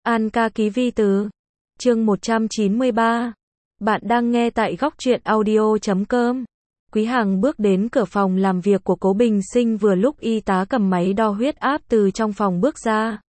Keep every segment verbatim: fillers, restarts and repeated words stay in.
An ca ký vi từ. Chương một trăm chín mươi ba. Bạn đang nghe tại góc truyện audio chấm com. Quý Hằng bước đến cửa phòng làm việc của Cố Bình Sinh vừa lúc y tá cầm máy đo huyết áp từ trong phòng bước ra.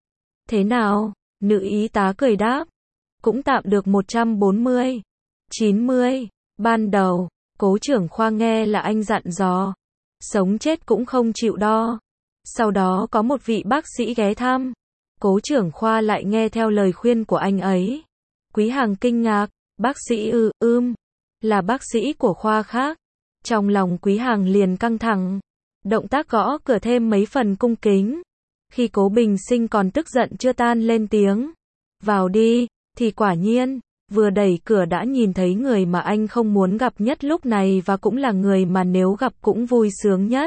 Thế nào? Nữ y tá cười đáp. Cũng tạm được một trăm bốn mươi. chín mươi. Ban đầu, Cố trưởng khoa nghe là anh dặn dò. Sống chết cũng không chịu đo. Sau đó có một vị bác sĩ ghé thăm. Cố trưởng khoa lại nghe theo lời khuyên của anh ấy. Quý Hằng kinh ngạc, bác sĩ ư, ưm, là bác sĩ của khoa khác. Trong lòng Quý Hằng liền căng thẳng. Động tác gõ cửa thêm mấy phần cung kính. Khi Cố Bình Sinh còn tức giận chưa tan lên tiếng. Vào đi, thì quả nhiên, vừa đẩy cửa đã nhìn thấy người mà anh không muốn gặp nhất lúc này và cũng là người mà nếu gặp cũng vui sướng nhất.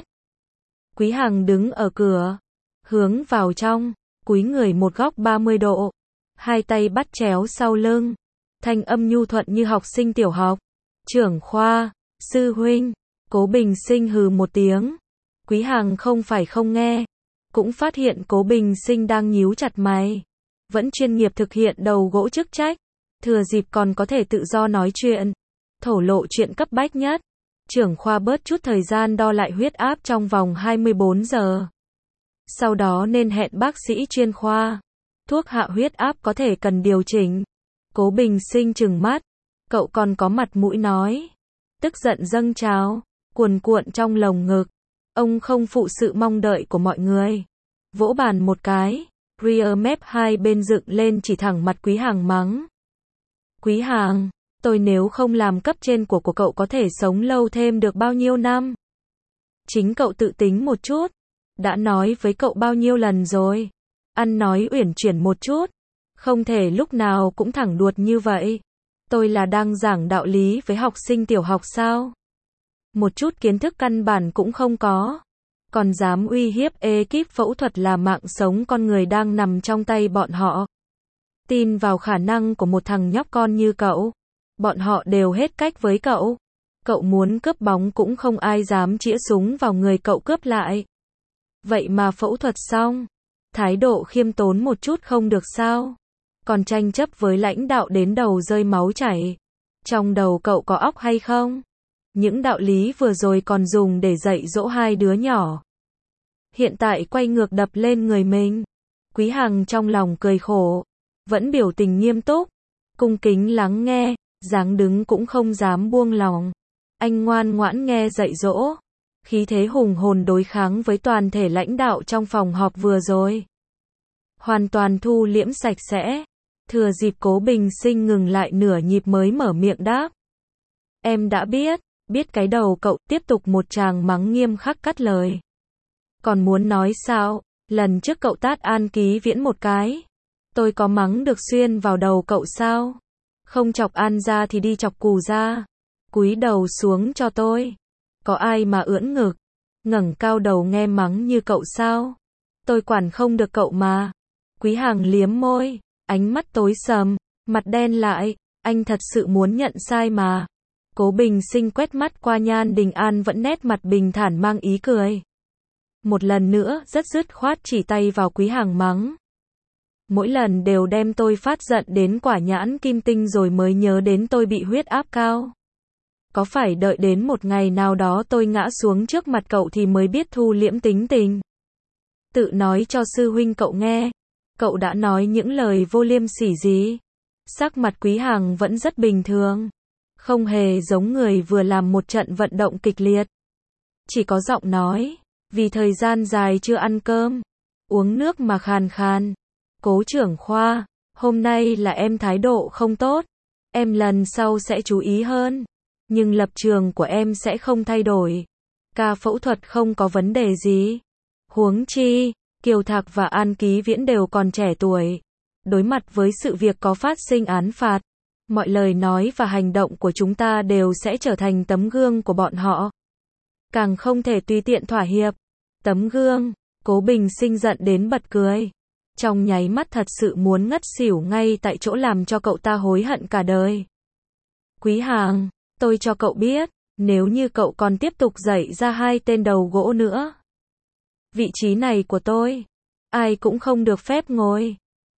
Quý Hằng đứng ở cửa, hướng vào trong, cúi người một góc ba mươi độ, hai tay bắt chéo sau lưng, thanh âm nhu thuận như học sinh tiểu học. Trưởng khoa, sư huynh. Cố Bình Sinh hừ một tiếng. Quý Hằng không phải không nghe, cũng phát hiện Cố Bình Sinh đang nhíu chặt mày, vẫn chuyên nghiệp thực hiện đầu gỗ chức trách, thừa dịp còn có thể tự do nói chuyện, thổ lộ chuyện cấp bách nhất. Trưởng khoa bớt chút thời gian đo lại huyết áp trong vòng hai mươi bốn giờ. Sau đó nên hẹn bác sĩ chuyên khoa. Thuốc hạ huyết áp có thể cần điều chỉnh. Cố Bình Sinh trừng mắt. Cậu còn có mặt mũi nói. Tức giận dâng trào, cuồn cuộn trong lồng ngực. Ông không phụ sự mong đợi của mọi người. Vỗ bàn một cái. Rear mép hai bên dựng lên chỉ thẳng mặt Quý Hằng mắng. Quý Hằng, tôi nếu không làm cấp trên của của cậu có thể sống lâu thêm được bao nhiêu năm? Chính cậu tự tính một chút. Đã nói với cậu bao nhiêu lần rồi. Ăn nói uyển chuyển một chút. Không thể lúc nào cũng thẳng đuột như vậy. Tôi là đang giảng đạo lý với học sinh tiểu học sao? Một chút kiến thức căn bản cũng không có. Còn dám uy hiếp ekip phẫu thuật là mạng sống con người đang nằm trong tay bọn họ. Tin vào khả năng của một thằng nhóc con như cậu. Bọn họ đều hết cách với cậu. Cậu muốn cướp bóng cũng không ai dám chĩa súng vào người cậu cướp lại. Vậy mà phẫu thuật xong, thái độ khiêm tốn một chút không được sao? Còn tranh chấp với lãnh đạo đến đầu rơi máu chảy. Trong đầu cậu có óc hay không? Những đạo lý vừa rồi còn dùng để dạy dỗ hai đứa nhỏ. Hiện tại quay ngược đập lên người mình. Quý Hằng trong lòng cười khổ, vẫn biểu tình nghiêm túc, cung kính lắng nghe, dáng đứng cũng không dám buông lòng. Anh ngoan ngoãn nghe dạy dỗ, khí thế hùng hồn đối kháng với toàn thể lãnh đạo trong phòng họp vừa rồi. Hoàn toàn thu liễm sạch sẽ. Thừa dịp Cố Bình Sinh ngừng lại nửa nhịp mới mở miệng đáp. Em đã biết, biết cái đầu cậu. Tiếp tục một tràng mắng nghiêm khắc cắt lời. Còn muốn nói sao? Lần trước cậu tát An Ký Viễn một cái. Tôi có mắng được xuyên vào đầu cậu sao? Không chọc An ra thì đi chọc Cù ra. Cúi đầu xuống cho tôi. Có ai mà ưỡn ngực, ngẩng cao đầu nghe mắng như cậu sao? Tôi quản không được cậu mà. Quý Hằng liếm môi, ánh mắt tối sầm, mặt đen lại. Anh thật sự muốn nhận sai mà. Cố Bình Sinh quét mắt qua Nhan Đình An vẫn nét mặt bình thản mang ý cười. Một lần nữa rất dứt khoát chỉ tay vào Quý Hằng mắng. Mỗi lần đều đem tôi phát giận đến quả nhãn kim tinh rồi mới nhớ đến tôi bị huyết áp cao. Có phải đợi đến một ngày nào đó tôi ngã xuống trước mặt cậu thì mới biết thu liễm tính tình? Tự nói cho sư huynh cậu nghe. Cậu đã nói những lời vô liêm sỉ gì? Sắc mặt Quý Hằng vẫn rất bình thường. Không hề giống người vừa làm một trận vận động kịch liệt. Chỉ có giọng nói. Vì thời gian dài chưa ăn cơm, uống nước mà khàn khàn. Cố trưởng khoa, hôm nay là em thái độ không tốt. Em lần sau sẽ chú ý hơn. Nhưng lập trường của em sẽ không thay đổi. Ca phẫu thuật không có vấn đề gì. Huống chi, Kiều Thạc và An Ký Viễn đều còn trẻ tuổi. Đối mặt với sự việc có phát sinh án phạt, mọi lời nói và hành động của chúng ta đều sẽ trở thành tấm gương của bọn họ. Càng không thể tùy tiện thỏa hiệp. Tấm gương. Cố Bình Sinh giận đến bật cười. Trong nháy mắt thật sự muốn ngất xỉu ngay tại chỗ làm cho cậu ta hối hận cả đời. Quý Hằng, tôi cho cậu biết, nếu như cậu còn tiếp tục dạy ra hai tên đầu gỗ nữa, vị trí này của tôi, ai cũng không được phép ngồi.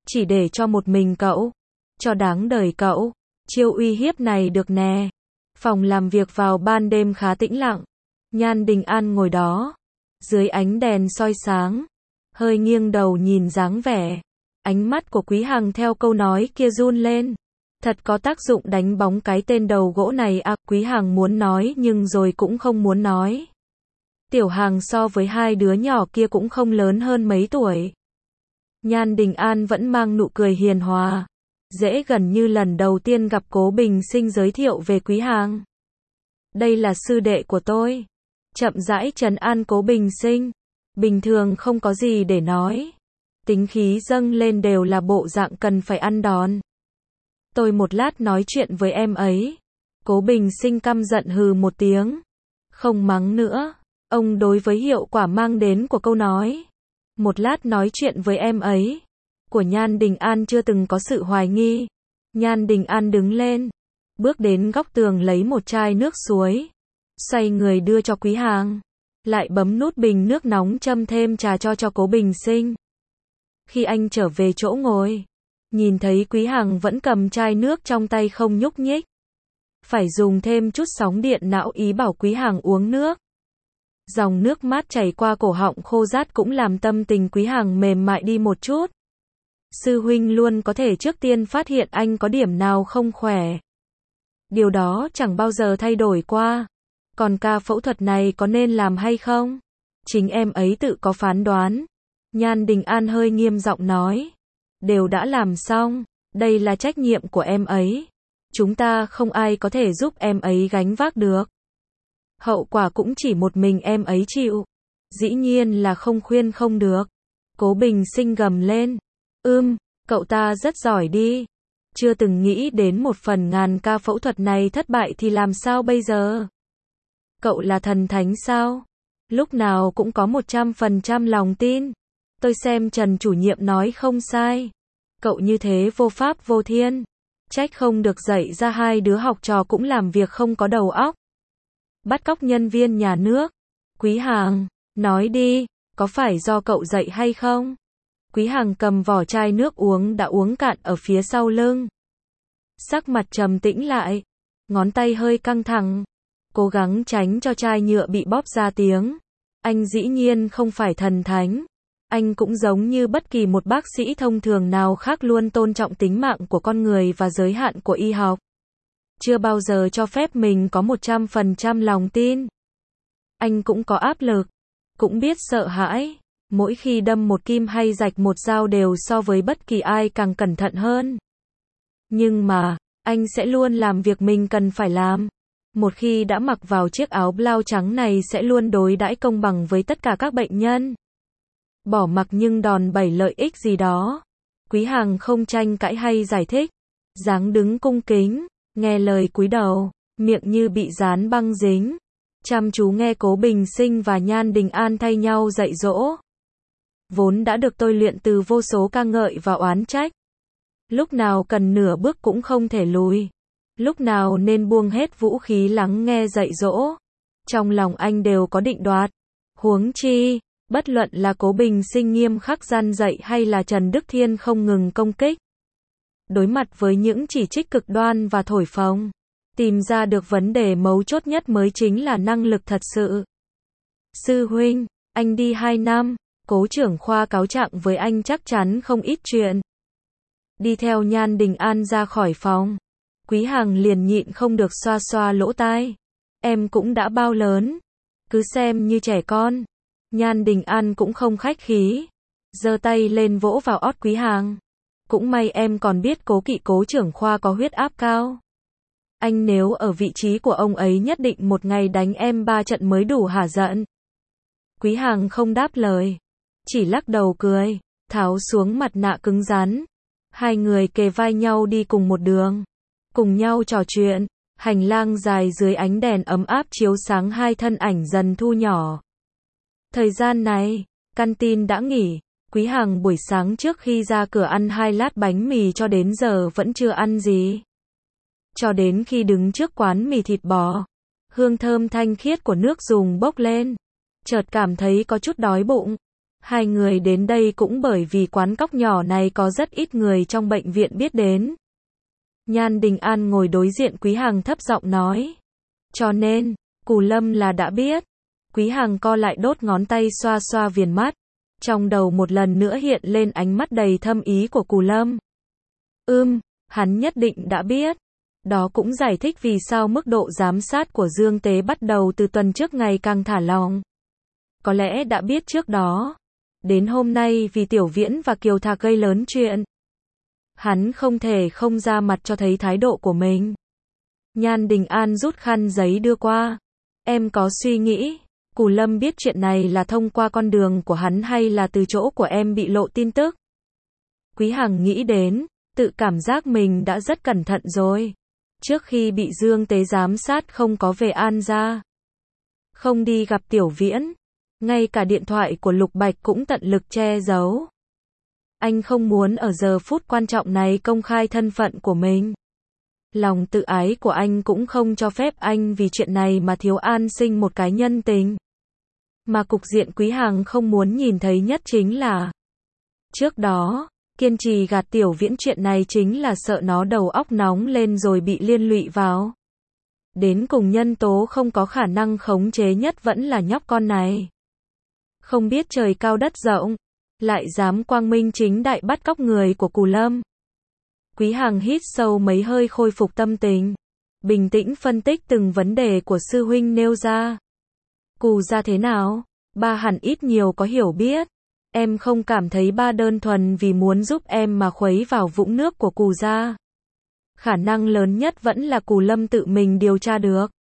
Chỉ để cho một mình cậu. Cho đáng đời cậu. Chiêu uy hiếp này được nè. Phòng làm việc vào ban đêm khá tĩnh lặng. Nhan Đình An ngồi đó. Dưới ánh đèn soi sáng. Hơi nghiêng đầu nhìn dáng vẻ. Ánh mắt của Quý Hằng theo câu nói kia run lên. Thật có tác dụng đánh bóng cái tên đầu gỗ này à, Quý Hằng muốn nói nhưng rồi cũng không muốn nói. Tiểu Hằng so với hai đứa nhỏ kia cũng không lớn hơn mấy tuổi. Nhan Đình An vẫn mang nụ cười hiền hòa. Dễ gần như lần đầu tiên gặp Cố Bình Sinh giới thiệu về Quý Hằng. Đây là sư đệ của tôi. Chậm rãi trấn an Cố Bình Sinh. Bình thường không có gì để nói. Tính khí dâng lên đều là bộ dạng cần phải ăn đòn. Tôi một lát nói chuyện với em ấy. Cố Bình Sinh căm giận hừ một tiếng. Không mắng nữa. Ông đối với hiệu quả mang đến của câu nói. Một lát nói chuyện với em ấy. Của Nhan Đình An chưa từng có sự hoài nghi. Nhan Đình An đứng lên. Bước đến góc tường lấy một chai nước suối. Xoay người đưa cho Quý Hằng. Lại bấm nút bình nước nóng châm thêm trà cho cho Cố Bình Sinh. Khi anh trở về chỗ ngồi. Nhìn thấy Quý Hằng vẫn cầm chai nước trong tay không nhúc nhích. Phải dùng thêm chút sóng điện não ý bảo Quý Hằng uống nước. Dòng nước mát chảy qua cổ họng khô rát cũng làm tâm tình Quý Hằng mềm mại đi một chút. Sư huynh luôn có thể trước tiên phát hiện anh có điểm nào không khỏe. Điều đó chẳng bao giờ thay đổi qua. Còn ca phẫu thuật này có nên làm hay không? Chính em ấy tự có phán đoán. Nhan Đình An hơi nghiêm giọng nói. Đều đã làm xong. Đây là trách nhiệm của em ấy. Chúng ta không ai có thể giúp em ấy gánh vác được. Hậu quả cũng chỉ một mình em ấy chịu. Dĩ nhiên là không khuyên không được. Cố Bình Sinh gầm lên. Ưm, cậu ta rất giỏi đi. Chưa từng nghĩ đến một phần ngàn ca phẫu thuật này thất bại thì làm sao bây giờ? Cậu là thần thánh sao? Lúc nào cũng có một trăm phần trăm lòng tin. Tôi xem Trần chủ nhiệm nói không sai. Cậu như thế vô pháp vô thiên. Trách không được dạy ra hai đứa học trò cũng làm việc không có đầu óc. Bắt cóc nhân viên nhà nước. Quý Hằng, nói đi, có phải do cậu dạy hay không? Quý Hằng cầm vỏ chai nước uống đã uống cạn ở phía sau lưng. Sắc mặt trầm tĩnh lại. Ngón tay hơi căng thẳng. Cố gắng tránh cho chai nhựa bị bóp ra tiếng. Anh dĩ nhiên không phải thần thánh. Anh cũng giống như bất kỳ một bác sĩ thông thường nào khác luôn tôn trọng tính mạng của con người và giới hạn của y học. Chưa bao giờ cho phép mình có một trăm phần trăm lòng tin. Anh cũng có áp lực. Cũng biết sợ hãi. Mỗi khi đâm một kim hay rạch một dao đều so với bất kỳ ai càng cẩn thận hơn. Nhưng mà, anh sẽ luôn làm việc mình cần phải làm. Một khi đã mặc vào chiếc áo blau trắng này sẽ luôn đối đãi công bằng với tất cả các bệnh nhân. Bỏ mặc nhưng đòn bẩy lợi ích gì đó. Quý Hằng không tranh cãi hay giải thích. Dáng đứng cung kính, nghe lời cúi đầu, miệng như bị dán băng dính. Chăm chú nghe Cố Bình Sinh và Nhan Đình An thay nhau dạy dỗ. Vốn đã được tôi luyện từ vô số ca ngợi và oán trách. Lúc nào cần nửa bước cũng không thể lùi. Lúc nào nên buông hết vũ khí lắng nghe dạy dỗ. Trong lòng anh đều có định đoạt. Huống chi, bất luận là Cố Bình Sinh nghiêm khắc gian dạy hay là Trần Đức Thiên không ngừng công kích. Đối mặt với những chỉ trích cực đoan và thổi phồng, tìm ra được vấn đề mấu chốt nhất mới chính là năng lực thật sự. Sư huynh, anh đi hai năm, Cố trưởng khoa cáo trạng với anh chắc chắn không ít chuyện. Đi theo Nhan Đình An ra khỏi phòng. Quý Hằng liền nhịn không được xoa xoa lỗ tai. Em cũng đã bao lớn. Cứ xem như trẻ con. Nhan Đình An cũng không khách khí. Giơ tay lên vỗ vào ót Quý Hằng. Cũng may em còn biết Cố Kỵ Cố trưởng khoa có huyết áp cao. Anh nếu ở vị trí của ông ấy nhất định một ngày đánh em ba trận mới đủ hả giận. Quý Hằng không đáp lời. Chỉ lắc đầu cười. Tháo xuống mặt nạ cứng rắn. Hai người kề vai nhau đi cùng một đường. Cùng nhau trò chuyện. Hành lang dài dưới ánh đèn ấm áp chiếu sáng hai thân ảnh dần thu nhỏ. Thời gian này, căn tin đã nghỉ. Quý Hằng buổi sáng trước khi ra cửa ăn hai lát bánh mì cho đến giờ vẫn chưa ăn gì. Cho đến khi đứng trước quán mì thịt bò, hương thơm thanh khiết của nước dùng bốc lên. Chợt cảm thấy có chút đói bụng. Hai người đến đây cũng bởi vì quán cóc nhỏ này có rất ít người trong bệnh viện biết đến. Nhan Đình An ngồi đối diện Quý Hằng thấp giọng nói. Cho nên, Cù Lâm là đã biết. Quý Hằng co lại đốt ngón tay xoa xoa viền mắt. Trong đầu một lần nữa hiện lên ánh mắt đầy thâm ý của Cù Lâm. Ưm, hắn nhất định đã biết. Đó cũng giải thích vì sao mức độ giám sát của Dương Tế bắt đầu từ tuần trước ngày càng thả lỏng. Có lẽ đã biết trước đó. Đến hôm nay vì Tiểu Viễn và Kiều Thạc gây lớn chuyện. Hắn không thể không ra mặt cho thấy thái độ của mình. Nhan Đình An rút khăn giấy đưa qua. Em có suy nghĩ, Cù Lâm biết chuyện này là thông qua con đường của hắn hay là từ chỗ của em bị lộ tin tức? Quý Hằng nghĩ đến, tự cảm giác mình đã rất cẩn thận rồi. Trước khi bị Dương Tế giám sát không có về An gia. Không đi gặp Tiểu Viễn. Ngay cả điện thoại của Lục Bạch cũng tận lực che giấu. Anh không muốn ở giờ phút quan trọng này công khai thân phận của mình. Lòng tự ái của anh cũng không cho phép anh vì chuyện này mà thiếu An Sinh một cái nhân tình. Mà cục diện Quý Hằng không muốn nhìn thấy nhất chính là trước đó, kiên trì gạt Tiểu Viễn chuyện này chính là sợ nó đầu óc nóng lên rồi bị liên lụy vào. Đến cùng nhân tố không có khả năng khống chế nhất vẫn là nhóc con này. Không biết trời cao đất rộng, lại dám quang minh chính đại bắt cóc người của Cù Lâm. Quý Hằng hít sâu mấy hơi khôi phục tâm tình, bình tĩnh phân tích từng vấn đề của sư huynh nêu ra. Cù gia thế nào? Ba hẳn ít nhiều có hiểu biết. Em không cảm thấy ba đơn thuần vì muốn giúp em mà khuấy vào vũng nước của Cù gia. Khả năng lớn nhất vẫn là Cù Lâm tự mình điều tra được.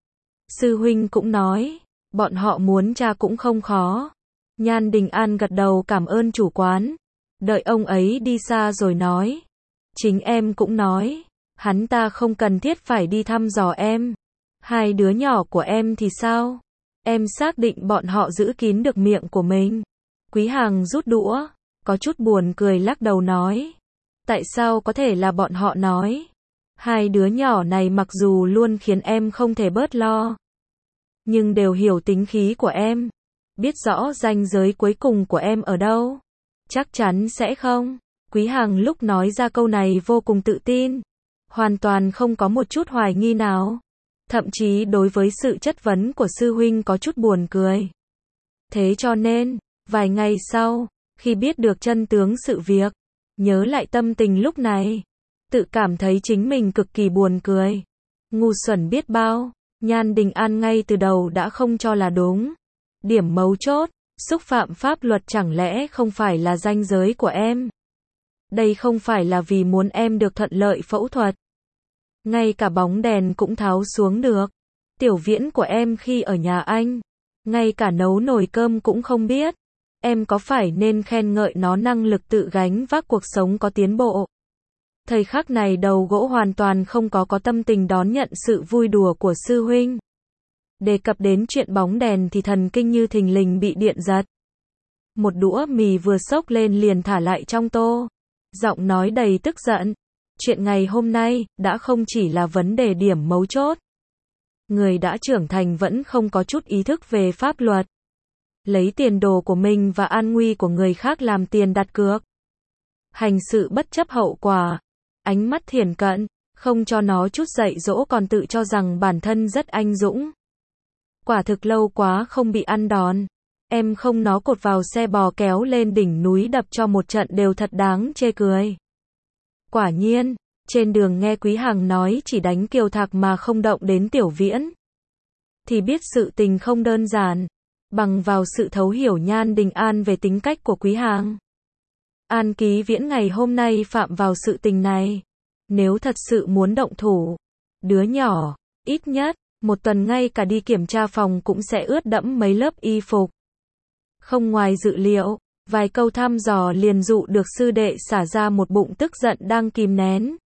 Sư huynh cũng nói, bọn họ muốn tra cũng không khó. Nhan Đình An gật đầu cảm ơn chủ quán. Đợi ông ấy đi xa rồi nói. Chính em cũng nói, hắn ta không cần thiết phải đi thăm dò em. Hai đứa nhỏ của em thì sao? Em xác định bọn họ giữ kín được miệng của mình. Quý Hằng rút đũa, có chút buồn cười lắc đầu nói. Tại sao có thể là bọn họ nói? Hai đứa nhỏ này mặc dù luôn khiến em không thể bớt lo. Nhưng đều hiểu tính khí của em. Biết rõ ranh giới cuối cùng của em ở đâu. Chắc chắn sẽ không. Quý Hằng lúc nói ra câu này vô cùng tự tin. Hoàn toàn không có một chút hoài nghi nào. Thậm chí đối với sự chất vấn của sư huynh có chút buồn cười. Thế cho nên, vài ngày sau, khi biết được chân tướng sự việc, nhớ lại tâm tình lúc này, tự cảm thấy chính mình cực kỳ buồn cười. Ngu xuẩn biết bao, Nhan Đình An ngay từ đầu đã không cho là đúng. Điểm mấu chốt, xúc phạm pháp luật chẳng lẽ không phải là ranh giới của em? Đây không phải là vì muốn em được thuận lợi phẫu thuật. Ngay cả bóng đèn cũng tháo xuống được. Tiểu Viễn của em khi ở nhà anh, ngay cả nấu nồi cơm cũng không biết. Em có phải nên khen ngợi nó năng lực tự gánh vác cuộc sống có tiến bộ? Thời khắc này đầu gỗ hoàn toàn không có có tâm tình đón nhận sự vui đùa của sư huynh. Đề cập đến chuyện bóng đèn thì thần kinh như thình lình bị điện giật. Một đũa mì vừa xốc lên liền thả lại trong tô. Giọng nói đầy tức giận. Chuyện ngày hôm nay đã không chỉ là vấn đề điểm mấu chốt. Người đã trưởng thành vẫn không có chút ý thức về pháp luật. Lấy tiền đồ của mình và an nguy của người khác làm tiền đặt cược. Hành sự bất chấp hậu quả. Ánh mắt thiển cận, không cho nó chút dạy dỗ còn tự cho rằng bản thân rất anh dũng. Quả thực lâu quá không bị ăn đòn. Em không nó cột vào xe bò kéo lên đỉnh núi đập cho một trận đều thật đáng chê cười. Quả nhiên, trên đường nghe Quý Hằng nói chỉ đánh Kiều Thạc mà không động đến Tiểu Viễn. Thì biết sự tình không đơn giản. Bằng vào sự thấu hiểu Nhan Đình An về tính cách của Quý Hằng. An Ký Viễn ngày hôm nay phạm vào sự tình này. Nếu thật sự muốn động thủ, đứa nhỏ, ít nhất, một tuần ngay cả đi kiểm tra phòng cũng sẽ ướt đẫm mấy lớp y phục. Không ngoài dự liệu, vài câu thăm dò liền dụ được sư đệ xả ra một bụng tức giận đang kìm nén.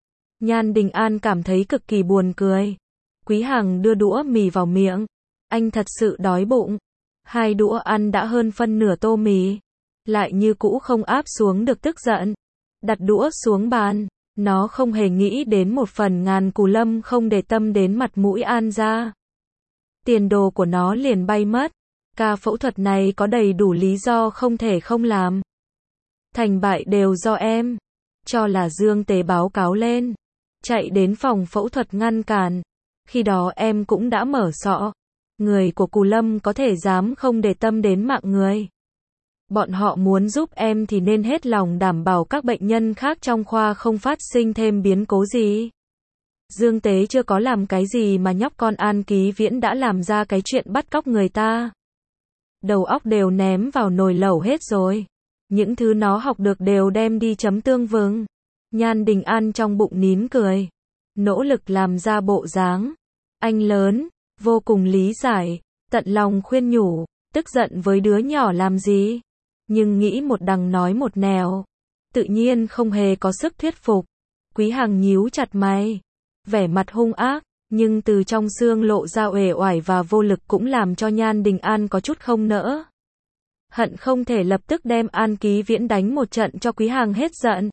Nhan Đình An cảm thấy cực kỳ buồn cười. Quý Hằng đưa đũa mì vào miệng. Anh thật sự đói bụng. Hai đũa ăn đã hơn phân nửa tô mì. Lại như cũ không áp xuống được tức giận. Đặt đũa xuống bàn. Nó không hề nghĩ đến một phần ngàn Cù Lâm không để tâm đến mặt mũi An gia. Tiền đồ của nó liền bay mất. Ca phẫu thuật này có đầy đủ lý do không thể không làm. Thành bại đều do em. Cho là Dương Tế báo cáo lên. Chạy đến phòng phẫu thuật ngăn cản. Khi đó em cũng đã mở sọ. Người của Cù Lâm có thể dám không để tâm đến mạng người. Bọn họ muốn giúp em thì nên hết lòng đảm bảo các bệnh nhân khác trong khoa không phát sinh thêm biến cố gì. Dương Tế chưa có làm cái gì mà nhóc con An Ký Viễn đã làm ra cái chuyện bắt cóc người ta. Đầu óc đều ném vào nồi lẩu hết rồi. Những thứ nó học được đều đem đi chấm tương vừng. Nhan Đình An trong bụng nín cười. Nỗ lực làm ra bộ dáng. Anh lớn, vô cùng lý giải, tận lòng khuyên nhủ, tức giận với đứa nhỏ làm gì. Nhưng nghĩ một đằng nói một nẻo. Tự nhiên không hề có sức thuyết phục. Quý Hằng nhíu chặt mày. Vẻ mặt hung ác, nhưng từ trong xương lộ ra uể oải và vô lực cũng làm cho Nhan Đình An có chút không nỡ. Hận không thể lập tức đem An Ký Viễn đánh một trận cho Quý Hằng hết giận.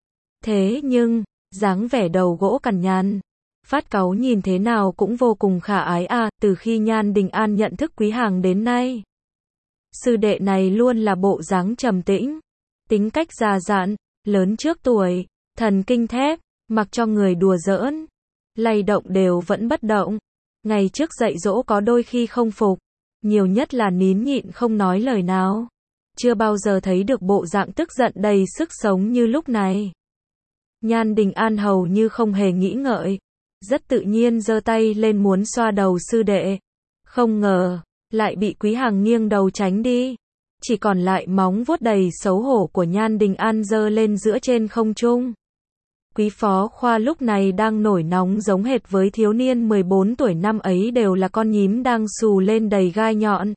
Thế nhưng, dáng vẻ đầu gỗ cằn nhằn, phát cáu nhìn thế nào cũng vô cùng khả ái à, từ khi Nhan Đình An nhận thức Quý Hằng đến nay. Sư đệ này luôn là bộ dáng trầm tĩnh, tính cách già dặn, lớn trước tuổi, thần kinh thép, mặc cho người đùa giỡn, lay động đều vẫn bất động. Ngày trước dạy dỗ có đôi khi không phục, nhiều nhất là nín nhịn không nói lời nào. Chưa bao giờ thấy được bộ dạng tức giận đầy sức sống như lúc này. Nhan Đình An hầu như không hề nghĩ ngợi, rất tự nhiên giơ tay lên muốn xoa đầu sư đệ. Không ngờ, lại bị Quý Hằng nghiêng đầu tránh đi. Chỉ còn lại móng vuốt đầy xấu hổ của Nhan Đình An giơ lên giữa trên không trung. Quý phó khoa lúc này đang nổi nóng giống hệt với thiếu niên mười bốn tuổi năm ấy, đều là con nhím đang xù lên đầy gai nhọn.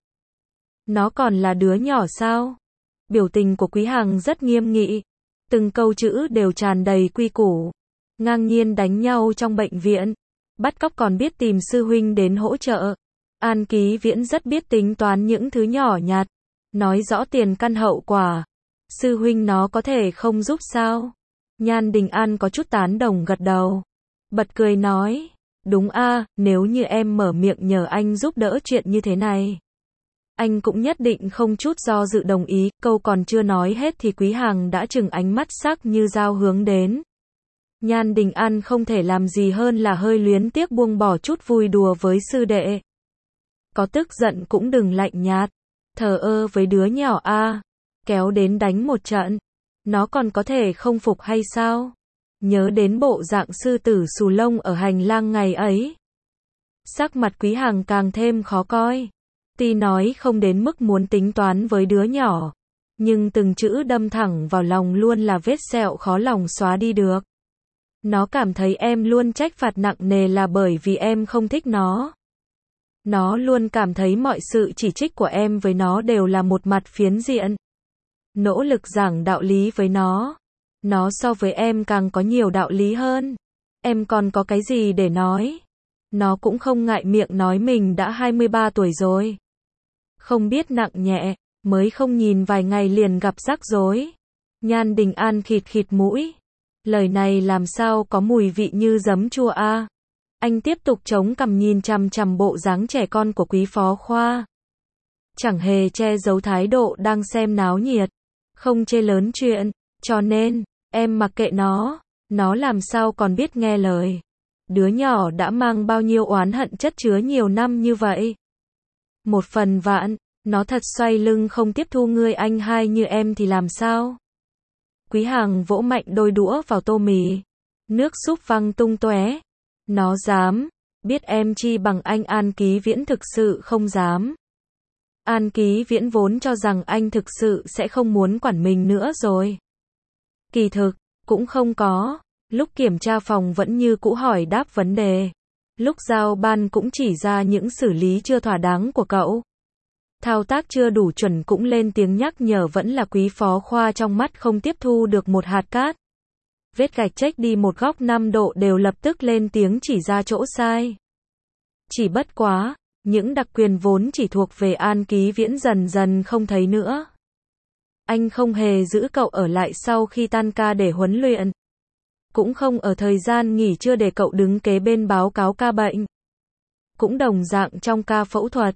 Nó còn là đứa nhỏ sao? Biểu tình của Quý Hằng rất nghiêm nghị. Từng câu chữ đều tràn đầy quy củ. Ngang nhiên đánh nhau trong bệnh viện. Bắt cóc còn biết tìm sư huynh đến hỗ trợ. An Ký Viễn rất biết tính toán những thứ nhỏ nhặt. Nói rõ tiền căn hậu quả. Sư huynh nó có thể không giúp sao? Nhan Đình An có chút tán đồng gật đầu. Bật cười nói. Đúng a, nếu như em mở miệng nhờ anh giúp đỡ chuyện như thế này, anh cũng nhất định không chút do dự đồng ý. Câu còn chưa nói hết thì Quý Hằng đã trừng ánh mắt sắc như dao hướng đến. Nhan Đình An không thể làm gì hơn là hơi luyến tiếc buông bỏ chút vui đùa với sư đệ. Có tức giận cũng đừng lạnh nhạt, thờ ơ với đứa nhỏ a, kéo đến đánh một trận, nó còn có thể không phục hay sao? Nhớ đến bộ dạng sư tử xù lông ở hành lang ngày ấy. Sắc mặt Quý Hằng càng thêm khó coi. Tuy nói không đến mức muốn tính toán với đứa nhỏ, nhưng từng chữ đâm thẳng vào lòng luôn là vết sẹo khó lòng xóa đi được. Nó cảm thấy em luôn trách phạt nặng nề là bởi vì em không thích nó. Nó luôn cảm thấy mọi sự chỉ trích của em với nó đều là một mặt phiến diện. Nỗ lực giảng đạo lý với nó. Nó so với em càng có nhiều đạo lý hơn. Em còn có cái gì để nói? Nó cũng không ngại miệng nói mình đã hai mươi ba tuổi rồi. Không biết nặng nhẹ, mới không nhìn vài ngày liền gặp rắc rối. Nhan Đình An khịt khịt mũi. Lời này làm sao có mùi vị như giấm chua a. Anh tiếp tục chống cằm nhìn chằm chằm bộ dáng trẻ con của Quý phó khoa. Chẳng hề che giấu thái độ đang xem náo nhiệt. Không chê lớn chuyện, cho nên, em mặc kệ nó, nó làm sao còn biết nghe lời. Đứa nhỏ đã mang bao nhiêu oán hận chất chứa nhiều năm như vậy. Một phần vạn, nó thật xoay lưng không tiếp thu ngươi anh hai như em thì làm sao? Quý Hằng vỗ mạnh đôi đũa vào tô mì. Nước súp văng tung tóe. Nó dám, biết em chi bằng anh. An Ký Viễn thực sự không dám. An Ký Viễn vốn cho rằng anh thực sự sẽ không muốn quản mình nữa rồi. Kỳ thực, cũng không có. Lúc kiểm tra phòng vẫn như cũ hỏi đáp vấn đề. Lúc giao ban cũng chỉ ra những xử lý chưa thỏa đáng của cậu. Thao tác chưa đủ chuẩn cũng lên tiếng nhắc nhở, vẫn là Quý phó khoa trong mắt không tiếp thu được một hạt cát. Vết gạch chếch đi một góc năm độ đều lập tức lên tiếng chỉ ra chỗ sai. Chỉ bất quá, những đặc quyền vốn chỉ thuộc về An Ký Viễn dần dần không thấy nữa. Anh không hề giữ cậu ở lại sau khi tan ca để huấn luyện. Cũng không ở thời gian nghỉ trưa để cậu đứng kế bên báo cáo ca bệnh. Cũng đồng dạng trong ca phẫu thuật.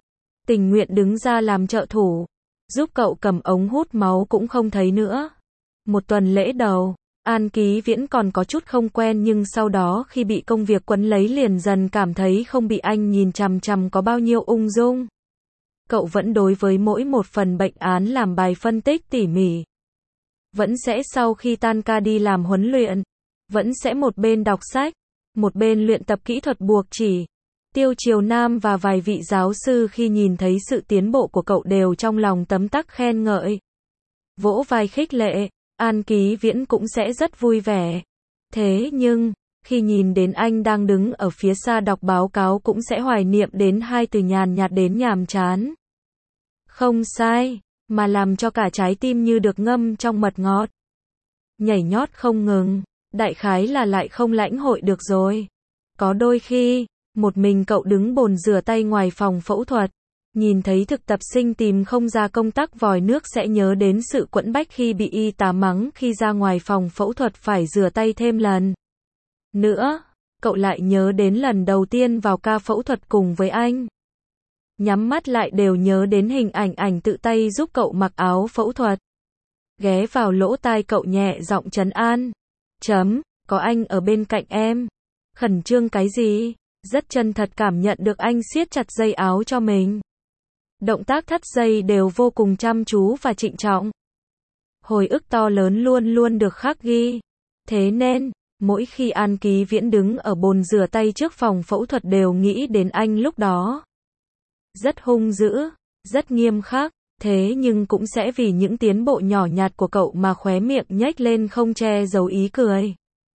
tình nguyện đứng ra làm trợ thủ, giúp cậu cầm ống hút máu cũng không thấy nữa. Một tuần lễ đầu, An Ký Viễn còn có chút không quen nhưng sau đó khi bị công việc quấn lấy liền dần cảm thấy không bị anh nhìn chằm chằm có bao nhiêu ung dung. Cậu vẫn đối với mỗi một phần bệnh án làm bài phân tích tỉ mỉ. Vẫn sẽ sau khi tan ca đi làm huấn luyện. Vẫn sẽ một bên đọc sách, một bên luyện tập kỹ thuật buộc chỉ. Tiêu Triều Nam và vài vị giáo sư khi nhìn thấy sự tiến bộ của cậu đều trong lòng tấm tắc khen ngợi. Vỗ vai khích lệ, An Ký Viễn cũng sẽ rất vui vẻ. Thế nhưng, khi nhìn đến anh đang đứng ở phía xa đọc báo cáo cũng sẽ hoài niệm đến hai từ nhàn nhạt đến nhàm chán. Không sai, mà làm cho cả trái tim như được ngâm trong mật ngọt. Nhảy nhót không ngừng, đại khái là lại không lãnh hội được rồi. Có đôi khi, một mình cậu đứng bồn rửa tay ngoài phòng phẫu thuật, nhìn thấy thực tập sinh tìm không ra công tắc vòi nước sẽ nhớ đến sự quẫn bách khi bị y tá mắng khi ra ngoài phòng phẫu thuật phải rửa tay thêm lần nữa. Cậu lại nhớ đến lần đầu tiên vào ca phẫu thuật cùng với anh. Nhắm mắt lại đều nhớ đến hình ảnh ảnh tự tay giúp cậu mặc áo phẫu thuật. Ghé vào lỗ tai cậu nhẹ giọng trấn an. Chấm, có anh ở bên cạnh em. Khẩn trương cái gì? Rất chân thật cảm nhận được anh siết chặt dây áo cho mình. Động tác thắt dây đều vô cùng chăm chú và trịnh trọng. Hồi ức to lớn luôn luôn được khắc ghi. Thế nên, mỗi khi An Ký Viễn đứng ở bồn rửa tay trước phòng phẫu thuật đều nghĩ đến anh lúc đó. Rất hung dữ, rất nghiêm khắc, thế nhưng cũng sẽ vì những tiến bộ nhỏ nhặt của cậu mà khóe miệng nhếch lên không che giấu ý cười.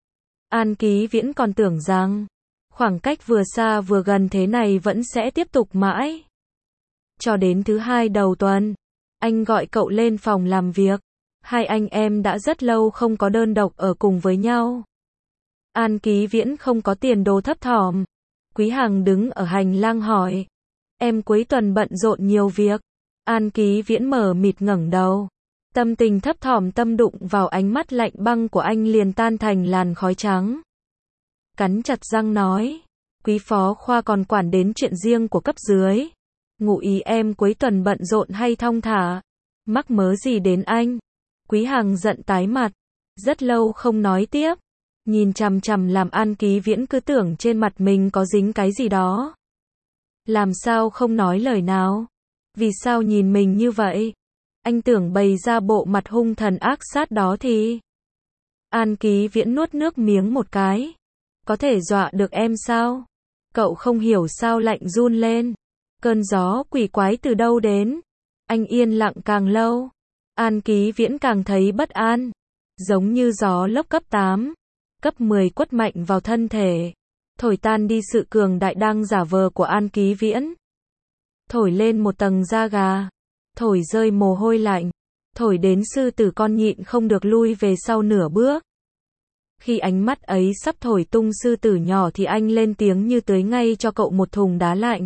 An Ký Viễn còn tưởng rằng, khoảng cách vừa xa vừa gần thế này vẫn sẽ tiếp tục mãi. Cho đến thứ hai đầu tuần, anh gọi cậu lên phòng làm việc. Hai anh em đã rất lâu không có đơn độc ở cùng với nhau. An Ký Viễn không có tiền đồ thấp thỏm. Quý Hằng đứng ở hành lang hỏi. Em cuối tuần bận rộn nhiều việc. An Ký Viễn mờ mịt ngẩng đầu. Tâm tình thấp thỏm tâm đụng vào ánh mắt lạnh băng của anh liền tan thành làn khói trắng. Cắn chặt răng nói. Quý phó khoa còn quản đến chuyện riêng của cấp dưới. Ngụ ý em cuối tuần bận rộn hay thong thả. Mắc mớ gì đến anh? Quý Hằng giận tái mặt. Rất lâu không nói tiếp. Nhìn chằm chằm làm An Ký Viễn cứ tưởng trên mặt mình có dính cái gì đó. Làm sao không nói lời nào? Vì sao nhìn mình như vậy? Anh tưởng bày ra bộ mặt hung thần ác sát đó thì... An Ký Viễn nuốt nước miếng một cái. Có thể dọa được em sao? Cậu không hiểu sao lạnh run lên. Cơn gió quỷ quái từ đâu đến? Anh yên lặng càng lâu. An Ký Viễn càng thấy bất an. Giống như gió lốc cấp tám, cấp mười quất mạnh vào thân thể. Thổi tan đi sự cường đại đang giả vờ của An Ký Viễn. Thổi lên một tầng da gà. Thổi rơi mồ hôi lạnh. Thổi đến sư tử con nhịn không được lui về sau nửa bước. Khi ánh mắt ấy sắp thổi tung sư tử nhỏ thì anh lên tiếng như tưới ngay cho cậu một thùng đá lạnh.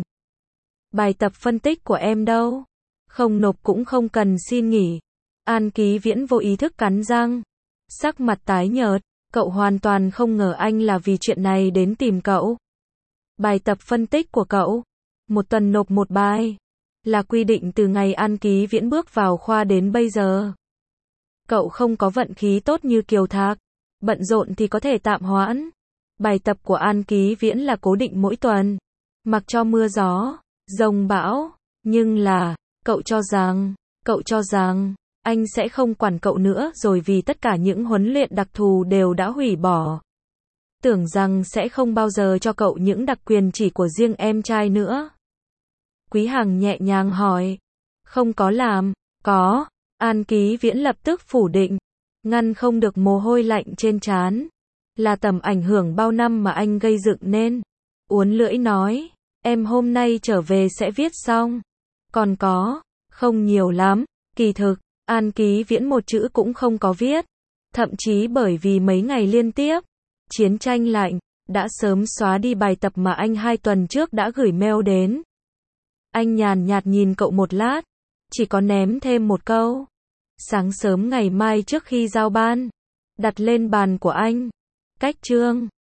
Bài tập phân tích của em đâu? Không nộp cũng không cần xin nghỉ. An Ký Viễn vô ý thức cắn răng. Sắc mặt tái nhợt. Cậu hoàn toàn không ngờ anh là vì chuyện này đến tìm cậu. Bài tập phân tích của cậu. Một tuần nộp một bài. Là quy định từ ngày An Ký Viễn bước vào khoa đến bây giờ. Cậu không có vận khí tốt như Kiều Thạc. Bận rộn thì có thể tạm hoãn. Bài tập của An Ký Viễn là cố định mỗi tuần. Mặc cho mưa gió, giông bão. Nhưng là, cậu cho rằng, cậu cho rằng, anh sẽ không quản cậu nữa rồi vì tất cả những huấn luyện đặc thù đều đã hủy bỏ. Tưởng rằng sẽ không bao giờ cho cậu những đặc quyền chỉ của riêng em trai nữa. Quý Hằng nhẹ nhàng hỏi. Không có làm, có. An Ký Viễn lập tức phủ định. Ngăn không được mồ hôi lạnh trên trán. Là tầm ảnh hưởng bao năm mà anh gây dựng nên. Uốn lưỡi nói. Em hôm nay trở về sẽ viết xong. Còn có. Không nhiều lắm. Kỳ thực, An Ký Viễn một chữ cũng không có viết. Thậm chí bởi vì mấy ngày liên tiếp. Chiến tranh lạnh. Đã sớm xóa đi bài tập mà anh hai tuần trước đã gửi mail đến. Anh nhàn nhạt nhìn cậu một lát. Chỉ có ném thêm một câu. Sáng sớm ngày mai trước khi giao ban. Đặt lên bàn của anh. Cách chương.